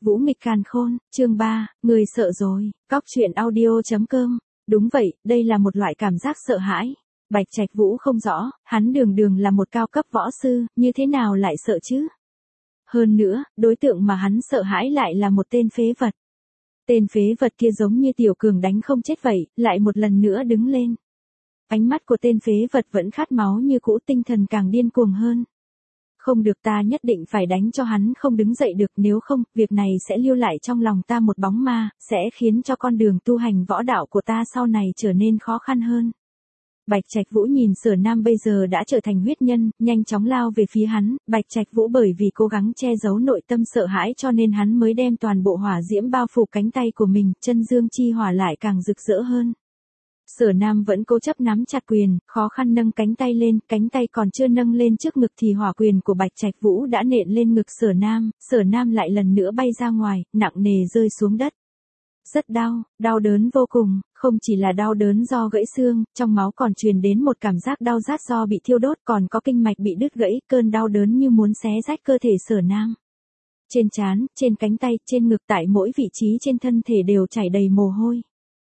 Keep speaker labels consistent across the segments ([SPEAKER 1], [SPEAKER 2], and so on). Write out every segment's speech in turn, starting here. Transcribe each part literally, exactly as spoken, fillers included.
[SPEAKER 1] Vũ nghịch càn khôn, chương ba, người sợ rồi, cóc truyện audio chấm com. Đúng vậy, đây là một loại cảm giác sợ hãi. Bạch Trạch Vũ không rõ, hắn đường đường là một cao cấp võ sư, như thế nào lại sợ chứ? Hơn nữa, đối tượng mà hắn sợ hãi lại là một tên phế vật. Tên phế vật kia giống như tiểu cường đánh không chết vậy, lại một lần nữa đứng lên. Ánh mắt của tên phế vật vẫn khát máu như cũ, tinh thần càng điên cuồng hơn. Không được, ta nhất định phải đánh cho hắn không đứng dậy được, nếu không, việc này sẽ lưu lại trong lòng ta một bóng ma, sẽ khiến cho con đường tu hành võ đạo của ta sau này trở nên khó khăn hơn. Bạch Trạch Vũ nhìn Sở Nam bây giờ đã trở thành huyết nhân, nhanh chóng lao về phía hắn. Bạch Trạch Vũ bởi vì cố gắng che giấu nội tâm sợ hãi cho nên hắn mới đem toàn bộ hỏa diễm bao phủ cánh tay của mình, chân dương chi hỏa lại càng rực rỡ hơn. Sở Nam vẫn cố chấp nắm chặt quyền, khó khăn nâng cánh tay lên, cánh tay còn chưa nâng lên trước ngực thì hỏa quyền của Bạch Trạch Vũ đã nện lên ngực Sở Nam, Sở Nam lại lần nữa bay ra ngoài, nặng nề rơi xuống đất. Rất đau, đau đớn vô cùng, không chỉ là đau đớn do gãy xương, trong máu còn truyền đến một cảm giác đau rát do bị thiêu đốt, còn có kinh mạch bị đứt gãy, cơn đau đớn như muốn xé rách cơ thể Sở Nam. Trên trán, trên cánh tay, trên ngực, tại mỗi vị trí trên thân thể đều chảy đầy mồ hôi.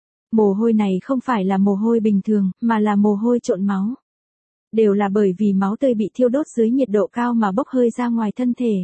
[SPEAKER 1] Mồ hôi này không phải là mồ hôi bình thường, mà là mồ hôi trộn máu. Đều là bởi vì máu tươi bị thiêu đốt dưới nhiệt độ cao mà bốc hơi ra ngoài thân thể.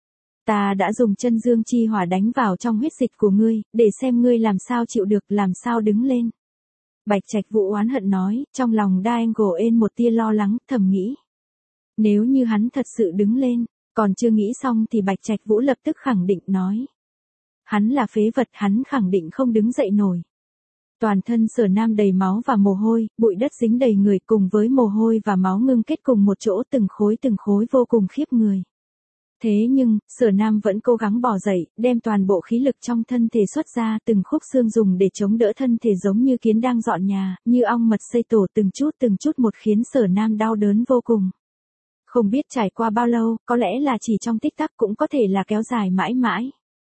[SPEAKER 1] Ta đã dùng chân dương chi hỏa đánh vào trong huyết dịch của ngươi, để xem ngươi làm sao chịu được, làm sao đứng lên. Bạch Trạch Vũ oán hận nói, trong lòng Diangle ên một tia lo lắng, thầm nghĩ. Nếu như hắn thật sự đứng lên, còn chưa nghĩ xong thì Bạch Trạch Vũ lập tức khẳng định nói. Hắn là phế vật, hắn khẳng định không đứng dậy nổi. Toàn thân Sở Nam đầy máu và mồ hôi, bụi đất dính đầy người, cùng với mồ hôi và máu ngưng kết cùng một chỗ, từng khối từng khối vô cùng khiếp người. Thế nhưng, Sở Nam vẫn cố gắng bò dậy, đem toàn bộ khí lực trong thân thể xuất ra, từng khúc xương dùng để chống đỡ thân thể giống như kiến đang dọn nhà, như ong mật xây tổ, từng chút từng chút một khiến Sở Nam đau đớn vô cùng. Không biết trải qua bao lâu, có lẽ là chỉ trong tích tắc, cũng có thể là kéo dài mãi mãi.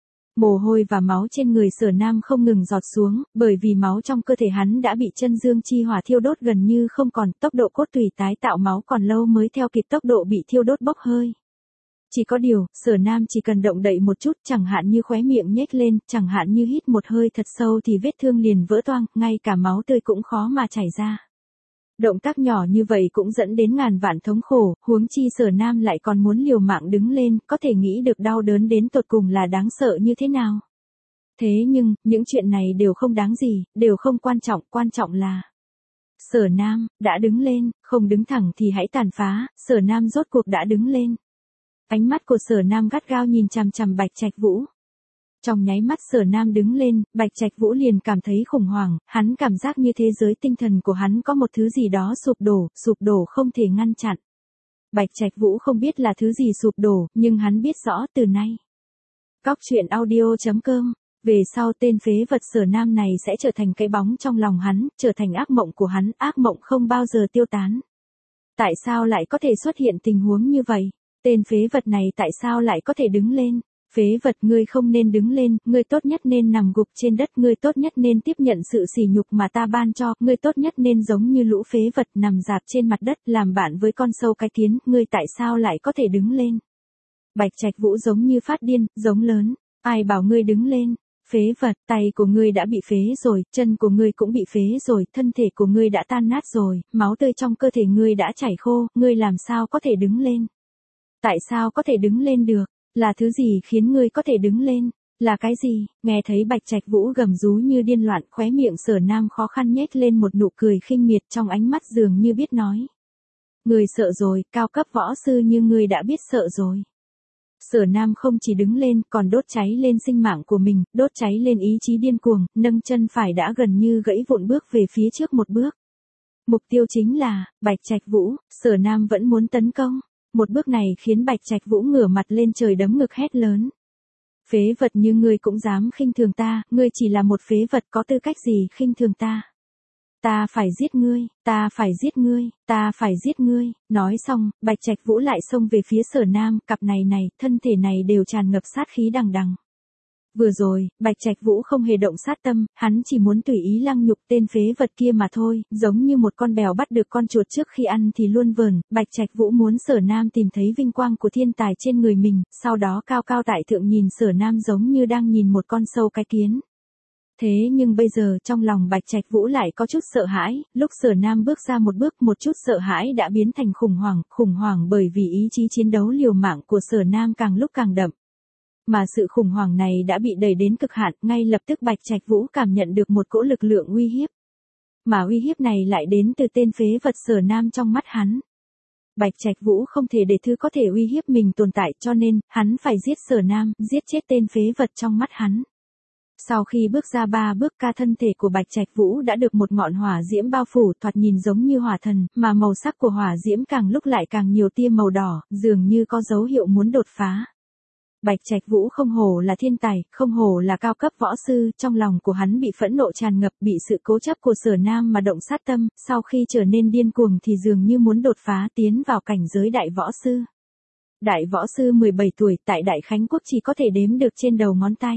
[SPEAKER 1] Mồ hôi và máu trên người Sở Nam không ngừng giọt xuống, bởi vì máu trong cơ thể hắn đã bị chân dương chi hỏa thiêu đốt gần như không còn, tốc độ cốt tủy tái tạo máu còn lâu mới theo kịp tốc độ bị thiêu đốt bốc hơi. Chỉ có điều, Sở Nam chỉ cần động đậy một chút, chẳng hạn như khóe miệng nhếch lên, chẳng hạn như hít một hơi thật sâu thì vết thương liền vỡ toang, ngay cả máu tươi cũng khó mà chảy ra. Động tác nhỏ như vậy cũng dẫn đến ngàn vạn thống khổ, huống chi Sở Nam lại còn muốn liều mạng đứng lên, có thể nghĩ được đau đớn đến tột cùng là đáng sợ như thế nào. Thế nhưng, những chuyện này đều không đáng gì, đều không quan trọng, quan trọng là Sở Nam đã đứng lên, không đứng thẳng thì hãy tàn phá. Sở Nam rốt cuộc đã đứng lên. Ánh mắt của Sở Nam gắt gao nhìn chằm chằm Bạch Trạch Vũ. Trong nháy mắt Sở Nam đứng lên, Bạch Trạch Vũ liền cảm thấy khủng hoảng, hắn cảm giác như thế giới tinh thần của hắn có một thứ gì đó sụp đổ, sụp đổ không thể ngăn chặn. Bạch Trạch Vũ không biết là thứ gì sụp đổ, nhưng hắn biết rõ từ nay. Cóc truyện audio chấm com, về sau tên phế vật Sở Nam này sẽ trở thành cái bóng trong lòng hắn, trở thành ác mộng của hắn, ác mộng không bao giờ tiêu tán. Tại sao lại có thể xuất hiện tình huống như vậy? Tên phế vật này tại sao lại có thể đứng lên? Phế vật, ngươi không nên đứng lên, ngươi tốt nhất nên nằm gục trên đất, ngươi tốt nhất nên tiếp nhận sự sỉ nhục mà ta ban cho, ngươi tốt nhất nên giống như lũ phế vật nằm rạp trên mặt đất làm bạn với con sâu cái kiến, ngươi tại sao lại có thể đứng lên? Bạch Trạch Vũ giống như phát điên, giống lớn, ai bảo ngươi đứng lên? Phế vật, tay của ngươi đã bị phế rồi, chân của ngươi cũng bị phế rồi, thân thể của ngươi đã tan nát rồi, máu tươi trong cơ thể ngươi đã chảy khô, ngươi làm sao có thể đứng lên? Tại sao có thể đứng lên được? Là thứ gì khiến ngươi có thể đứng lên? Là cái gì? Nghe thấy Bạch Trạch Vũ gầm rú như điên loạn, khóe miệng Sở Nam khó khăn nhếch lên một nụ cười khinh miệt, trong ánh mắt dường như biết nói. Ngươi sợ rồi, cao cấp võ sư như ngươi đã biết sợ rồi. Sở Nam không chỉ đứng lên, còn đốt cháy lên sinh mạng của mình, đốt cháy lên ý chí điên cuồng, nâng chân phải đã gần như gãy vụn bước về phía trước một bước. Mục tiêu chính là Bạch Trạch Vũ. Sở Nam vẫn muốn tấn công. Một bước này khiến Bạch Trạch Vũ ngửa mặt lên trời đấm ngực hét lớn. Phế vật như ngươi cũng dám khinh thường ta, ngươi chỉ là một phế vật, có tư cách gì khinh thường ta? Ta phải giết ngươi, ta phải giết ngươi, ta phải giết ngươi. Nói xong, Bạch Trạch Vũ lại xông về phía Sở Nam, cặp này này, thân thể này đều tràn ngập sát khí đằng đằng. Vừa rồi, Bạch Trạch Vũ không hề động sát tâm, hắn chỉ muốn tùy ý lăng nhục tên phế vật kia mà thôi, giống như một con bèo bắt được con chuột trước khi ăn thì luôn vờn, Bạch Trạch Vũ muốn Sở Nam tìm thấy vinh quang của thiên tài trên người mình, sau đó cao cao tại thượng nhìn Sở Nam giống như đang nhìn một con sâu cái kiến. Thế nhưng bây giờ trong lòng Bạch Trạch Vũ lại có chút sợ hãi, lúc Sở Nam bước ra một bước một chút sợ hãi đã biến thành khủng hoảng, khủng hoảng bởi vì ý chí chiến đấu liều mạng của Sở Nam càng lúc càng đậm. Mà sự khủng hoảng này đã bị đẩy đến cực hạn, ngay lập tức Bạch Trạch Vũ cảm nhận được một cỗ lực lượng uy hiếp. Mà uy hiếp này lại đến từ tên phế vật Sở Nam trong mắt hắn. Bạch Trạch Vũ không thể để thứ có thể uy hiếp mình tồn tại cho nên, hắn phải giết Sở Nam, giết chết tên phế vật trong mắt hắn. Sau khi bước ra ba bước ca thân thể của Bạch Trạch Vũ đã được một ngọn hỏa diễm bao phủ thoạt nhìn giống như hỏa thần, mà màu sắc của hỏa diễm càng lúc lại càng nhiều tia màu đỏ, dường như có dấu hiệu muốn đột phá. Bạch Trạch Vũ không hổ là thiên tài, không hổ là cao cấp võ sư, trong lòng của hắn bị phẫn nộ tràn ngập, bị sự cố chấp của Sở Nam mà động sát tâm, sau khi trở nên điên cuồng thì dường như muốn đột phá tiến vào cảnh giới đại võ sư. Đại võ sư mười bảy tuổi tại Đại Khánh Quốc chỉ có thể đếm được trên đầu ngón tay.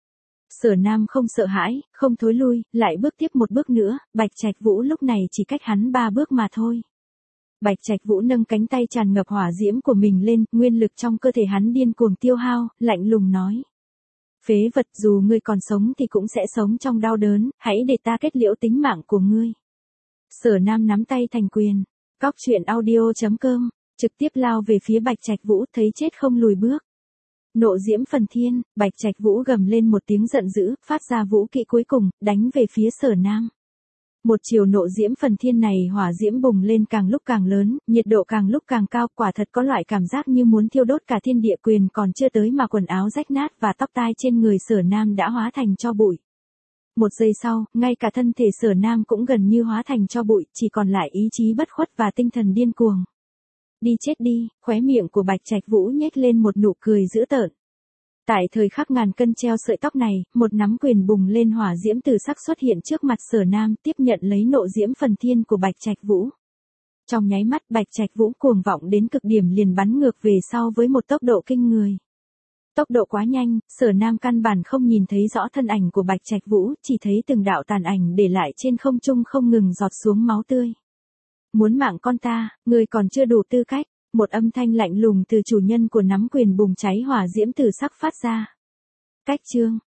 [SPEAKER 1] Sở Nam không sợ hãi, không thối lui, lại bước tiếp một bước nữa, Bạch Trạch Vũ lúc này chỉ cách hắn ba bước mà thôi. Bạch Trạch Vũ nâng cánh tay tràn ngập hỏa diễm của mình lên, nguyên lực trong cơ thể hắn điên cuồng tiêu hao, lạnh lùng nói. Phế vật, dù ngươi còn sống thì cũng sẽ sống trong đau đớn, hãy để ta kết liễu tính mạng của ngươi. Sở Nam nắm tay thành quyền. Cóc truyện audio chấm com, trực tiếp lao về phía Bạch Trạch Vũ, thấy chết không lùi bước. Nộ diễm phần thiên, Bạch Trạch Vũ gầm lên một tiếng giận dữ, phát ra vũ kỹ cuối cùng, đánh về phía Sở Nam. Một chiều nộ diễm phần thiên này hỏa diễm bùng lên càng lúc càng lớn, nhiệt độ càng lúc càng cao, quả thật có loại cảm giác như muốn thiêu đốt cả thiên địa, quyền còn chưa tới mà quần áo rách nát và tóc tai trên người Sở Nam đã hóa thành tro bụi. Một giây sau, ngay cả thân thể Sở Nam cũng gần như hóa thành tro bụi, chỉ còn lại ý chí bất khuất và tinh thần điên cuồng. Đi chết đi, khóe miệng của Bạch Trạch Vũ nhếch lên một nụ cười dữ tợn. Tại thời khắc ngàn cân treo sợi tóc này, một nắm quyền bùng lên hỏa diễm từ sắc xuất hiện trước mặt Sở Nam, tiếp nhận lấy nộ diễm phần thiên của Bạch Trạch Vũ. Trong nháy mắt Bạch Trạch Vũ cuồng vọng đến cực điểm liền bắn ngược về sau với một tốc độ kinh người. Tốc độ quá nhanh, Sở Nam căn bản không nhìn thấy rõ thân ảnh của Bạch Trạch Vũ, chỉ thấy từng đạo tàn ảnh để lại trên không trung không ngừng giọt xuống máu tươi. Muốn mạng con ta, ngươi còn chưa đủ tư cách. Một âm thanh lạnh lùng từ chủ nhân của nắm quyền bùng cháy hỏa diễm từ sắc phát ra. Cách chương,